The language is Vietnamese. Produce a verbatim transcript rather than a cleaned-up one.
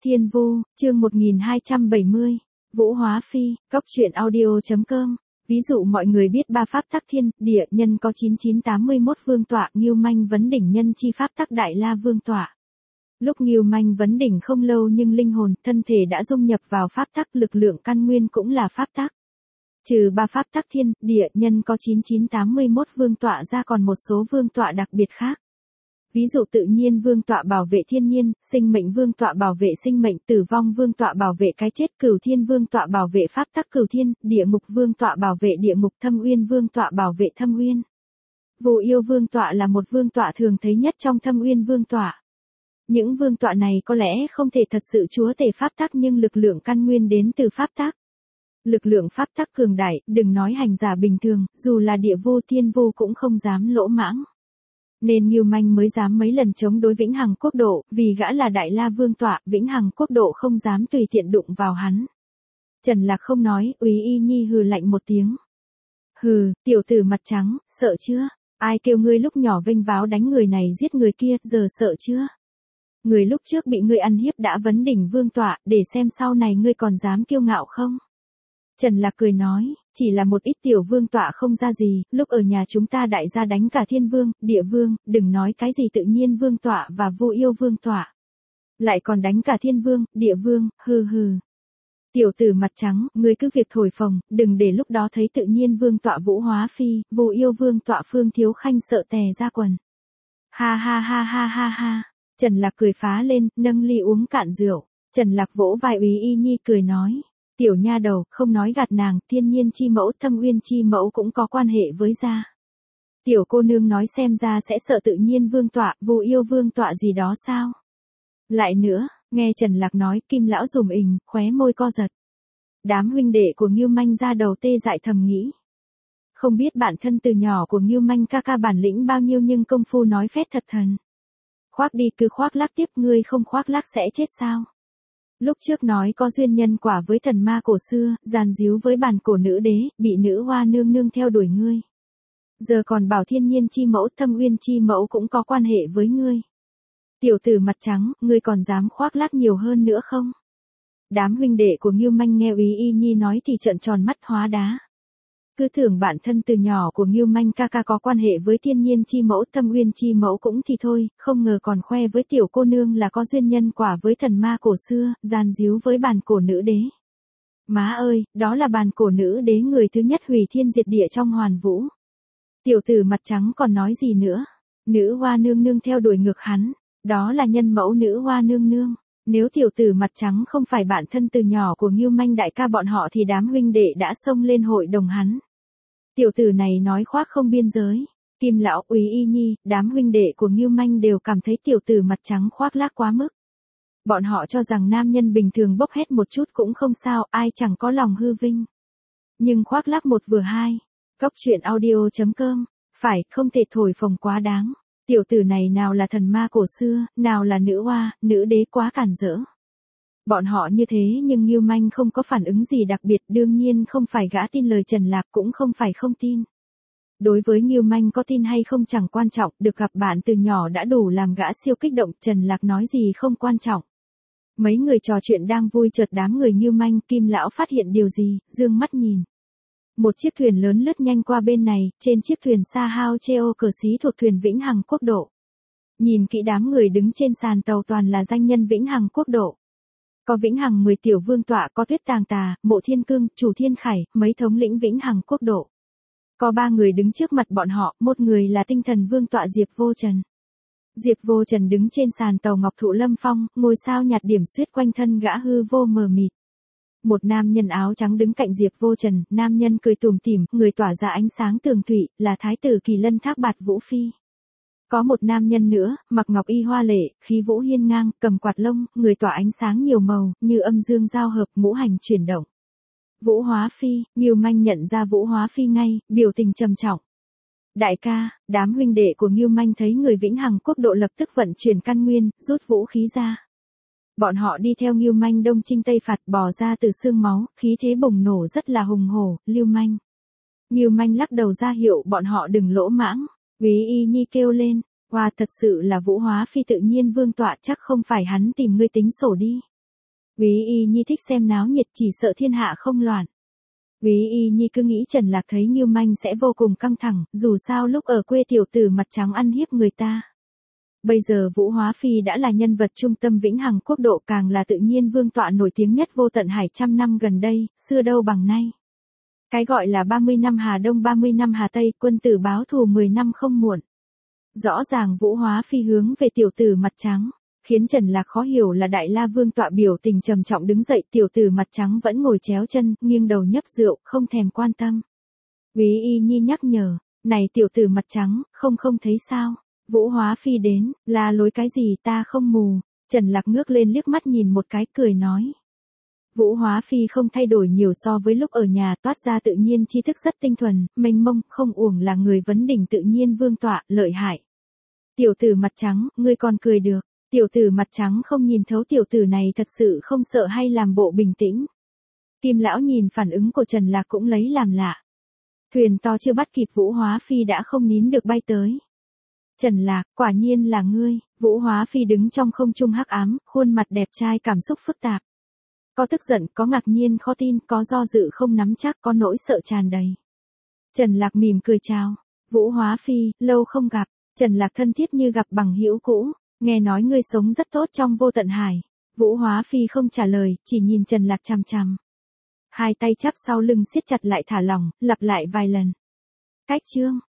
Thiên Vu, chương một nghìn hai trăm bảy mươi. Vũ Hóa Phi, Cốc truyện audio chấm com. Ví dụ mọi người biết ba pháp tắc thiên, địa, nhân có chín chín tám mươi mốt vương tọa, Ngưu Manh vấn đỉnh nhân chi pháp tắc đại la vương tọa. Lúc Ngưu Manh vấn đỉnh không lâu nhưng linh hồn, thân thể đã dung nhập vào pháp tắc, lực lượng căn nguyên cũng là pháp tắc. Trừ ba pháp tắc thiên, địa, nhân có chín chín tám mươi mốt vương tọa ra còn một số vương tọa đặc biệt khác. Ví dụ tự nhiên vương tọa bảo vệ thiên nhiên, sinh mệnh vương tọa bảo vệ sinh mệnh, tử vong vương tọa bảo vệ cái chết, cửu thiên vương tọa bảo vệ pháp tắc cửu thiên, địa ngục vương tọa bảo vệ địa ngục, thâm uyên vương tọa bảo vệ thâm uyên. Vô yêu vương tọa là một vương tọa thường thấy nhất trong thâm uyên vương tọa. Những vương tọa này có lẽ không thể thật sự chúa tể pháp tắc nhưng lực lượng căn nguyên đến từ pháp tắc. Lực lượng pháp tắc cường đại, đừng nói hành giả bình thường, dù là địa vô thiên vô cũng không dám lỗ mãng. Nên Ngưu Manh mới dám mấy lần chống đối Vĩnh Hằng Quốc Độ, vì gã là đại la vương tọa, Vĩnh Hằng Quốc Độ không dám tùy tiện đụng vào hắn. Trần Lạc không nói, Úy Y Nhi hừ lạnh một tiếng. Hừ, tiểu tử mặt trắng, sợ chưa? Ai kêu ngươi lúc nhỏ vênh váo đánh người này giết người kia, giờ sợ chưa? Người lúc trước bị ngươi ăn hiếp đã vấn đỉnh vương tọa, để xem sau này ngươi còn dám kiêu ngạo không? Trần Lạc cười nói, chỉ là một ít tiểu vương tọa không ra gì, lúc ở nhà chúng ta đại gia đánh cả thiên vương, địa vương, đừng nói cái gì tự nhiên vương tọa và vô yêu vương tọa. Lại còn đánh cả thiên vương, địa vương, hừ hừ. Tiểu tử mặt trắng, ngươi cứ việc thổi phồng, đừng để lúc đó thấy tự nhiên vương tọa Vũ Hóa Phi, vô yêu vương tọa Phương Thiếu Khanh sợ tè ra quần. Ha ha ha ha ha ha. Trần Lạc cười phá lên, nâng ly uống cạn rượu. Trần Lạc vỗ vai Úy Y Nhi cười nói. Tiểu nha đầu, không nói gạt nàng, thiên nhiên chi mẫu, thâm uyên chi mẫu cũng có quan hệ với gia. Tiểu cô nương nói xem ra sẽ sợ tự nhiên vương tọa, vô yêu vương tọa gì đó sao? Lại nữa, nghe Trần Lạc nói, Kim lão rùm ình, khóe môi co giật. Đám huynh đệ của Ngưu Manh ra đầu tê dại thầm nghĩ. Không biết bản thân từ nhỏ của Ngưu Manh ca ca bản lĩnh bao nhiêu nhưng công phu nói phét thật thần. Khoác đi cứ khoác lác tiếp, ngươi không khoác lác sẽ chết sao? Lúc trước nói có duyên nhân quả với thần ma cổ xưa, giàn díu với bàn cổ nữ đế, bị nữ hoa nương nương theo đuổi ngươi. Giờ còn bảo thiên nhiên chi mẫu, thâm uyên chi mẫu cũng có quan hệ với ngươi. Tiểu tử mặt trắng, ngươi còn dám khoác lác nhiều hơn nữa không? Đám huynh đệ của Ngưu Manh nghe Úy Y Nhi nói thì trợn tròn mắt hóa đá. Cứ tưởng bản thân từ nhỏ của Ngưu Manh ca ca có quan hệ với thiên nhiên chi mẫu, thâm uyên chi mẫu cũng thì thôi, không ngờ còn khoe với tiểu cô nương là có duyên nhân quả với thần ma cổ xưa, gian díu với bàn cổ nữ đế. Má ơi, đó là bàn cổ nữ đế người thứ nhất hủy thiên diệt địa trong hoàn vũ. Tiểu tử mặt trắng còn nói gì nữa? Nữ hoa nương nương theo đuổi ngược hắn, đó là nhân mẫu nữ hoa nương nương. Nếu tiểu tử mặt trắng không phải bạn thân từ nhỏ của Ngưu Manh đại ca bọn họ thì đám huynh đệ đã xông lên hội đồng hắn. Tiểu tử này nói khoác không biên giới. Kim lão, Úy Y Nhi, đám huynh đệ của Ngưu Manh đều cảm thấy tiểu tử mặt trắng khoác lác quá mức. Bọn họ cho rằng nam nhân bình thường bốc hét một chút cũng không sao, ai chẳng có lòng hư vinh. Nhưng khoác lác một vừa hai. Cốc truyện audio chấm com. Phải, không thể thổi phồng quá đáng. Tiểu tử này nào là thần ma cổ xưa, nào là nữ hoa, nữ đế quá cản rỡ. Bọn họ như thế nhưng Ngưu Manh không có phản ứng gì đặc biệt, đương nhiên không phải gã tin lời Trần Lạc cũng không phải không tin. Đối với Ngưu Manh có tin hay không chẳng quan trọng, được gặp bạn từ nhỏ đã đủ làm gã siêu kích động, Trần Lạc nói gì không quan trọng. Mấy người trò chuyện đang vui chợt đám người Ngưu Manh, Kim lão phát hiện điều gì, dương mắt nhìn. Một chiếc thuyền lớn lướt nhanh qua bên này, trên chiếc thuyền Sa Hao Cheo cờ xí thuộc thuyền Vĩnh Hằng Quốc Độ. Nhìn kỹ đám người đứng trên sàn tàu toàn là danh nhân Vĩnh Hằng Quốc Độ. Có Vĩnh Hằng mười tiểu vương tọa, có Tuyết Tàng Tà, Mộ Thiên Cương, Chủ Thiên Khải, mấy thống lĩnh Vĩnh Hằng Quốc Độ. Có ba người đứng trước mặt bọn họ, một người là tinh thần vương tọa Diệp Vô Trần. Diệp Vô Trần đứng trên sàn tàu Ngọc Thụ Lâm Phong, ngôi sao nhạt điểm xuyết quanh thân gã hư vô mờ mịt. Một nam nhân áo trắng đứng cạnh Diệp Vô Trần, nam nhân cười tủm tỉm, người tỏa ra ánh sáng tường thủy, là thái tử Kỳ Lân Thác Bạt Vũ Phi. Có một nam nhân nữa, mặc ngọc y hoa lệ, khí vũ hiên ngang, cầm quạt lông, người tỏa ánh sáng nhiều màu, như âm dương giao hợp, ngũ hành chuyển động. Vũ Hóa Phi, Ngưu Manh nhận ra Vũ Hóa Phi ngay, biểu tình trầm trọng. Đại ca, đám huynh đệ của Ngưu Manh thấy người Vĩnh Hằng Quốc Độ lập tức vận chuyển căn nguyên, rút vũ khí ra. Bọn họ đi theo Ngưu Manh đông chinh tây phạt, bò ra từ xương máu, khí thế bùng nổ rất là hùng hổ, Lưu Manh. Ngưu Manh lắc đầu ra hiệu bọn họ đừng lỗ mãng. Úy Y Nhi kêu lên, wow, thật sự là Vũ Hóa Phi tự nhiên vương tọa, chắc không phải hắn tìm ngươi tính sổ đi. Quý Y Nhi thích xem náo nhiệt, chỉ sợ thiên hạ không loạn. Quý Y Nhi cứ nghĩ Trần Lạc thấy Ngưu Manh sẽ vô cùng căng thẳng, dù sao lúc ở quê tiểu tử mặt trắng ăn hiếp người ta. Bây giờ Vũ Hóa Phi đã là nhân vật trung tâm vĩnh hằng quốc độ, càng là tự nhiên vương tọa nổi tiếng nhất vô tận hải trăm năm gần đây, xưa đâu bằng nay. Cái gọi là ba mươi năm Hà Đông ba mươi năm Hà Tây, quân tử báo thù mười năm không muộn. Rõ ràng Vũ Hóa Phi hướng về tiểu tử mặt trắng, khiến Trần Lạc khó hiểu là Đại La Vương tọa biểu tình trầm trọng đứng dậy, tiểu tử mặt trắng vẫn ngồi chéo chân, nghiêng đầu nhấp rượu, không thèm quan tâm. Quý Y Nhi nhắc nhở, này tiểu tử mặt trắng, không không thấy sao, Vũ Hóa Phi đến, la lối cái gì, ta không mù. Trần Lạc ngước lên liếc mắt nhìn một cái, cười nói. Vũ Hóa Phi không thay đổi nhiều so với lúc ở nhà, toát ra tự nhiên tri thức rất tinh thuần, mênh mông, không uổng là người vấn đỉnh tự nhiên vương tọa, lợi hại. Tiểu tử mặt trắng, ngươi còn cười được. Tiểu tử mặt trắng không nhìn thấu tiểu tử này thật sự không sợ hay làm bộ bình tĩnh. Kim lão nhìn phản ứng của Trần Lạc cũng lấy làm lạ. Thuyền to chưa bắt kịp Vũ Hóa Phi đã không nín được bay tới. Trần Lạc, quả nhiên là ngươi. Vũ Hóa Phi đứng trong không trung hắc ám, khuôn mặt đẹp trai cảm xúc phức tạp. Có tức giận, có ngạc nhiên khó tin, có do dự không nắm chắc, có nỗi sợ tràn đầy. Trần Lạc mỉm cười chào. Vũ Hóa Phi, lâu không gặp. Trần Lạc thân thiết như gặp bằng hữu cũ. Nghe nói ngươi sống rất tốt trong vô tận hải. Vũ Hóa Phi không trả lời, chỉ nhìn Trần Lạc chằm chằm. Hai tay chắp sau lưng siết chặt lại thả lỏng, lặp lại vài lần. Cách chương.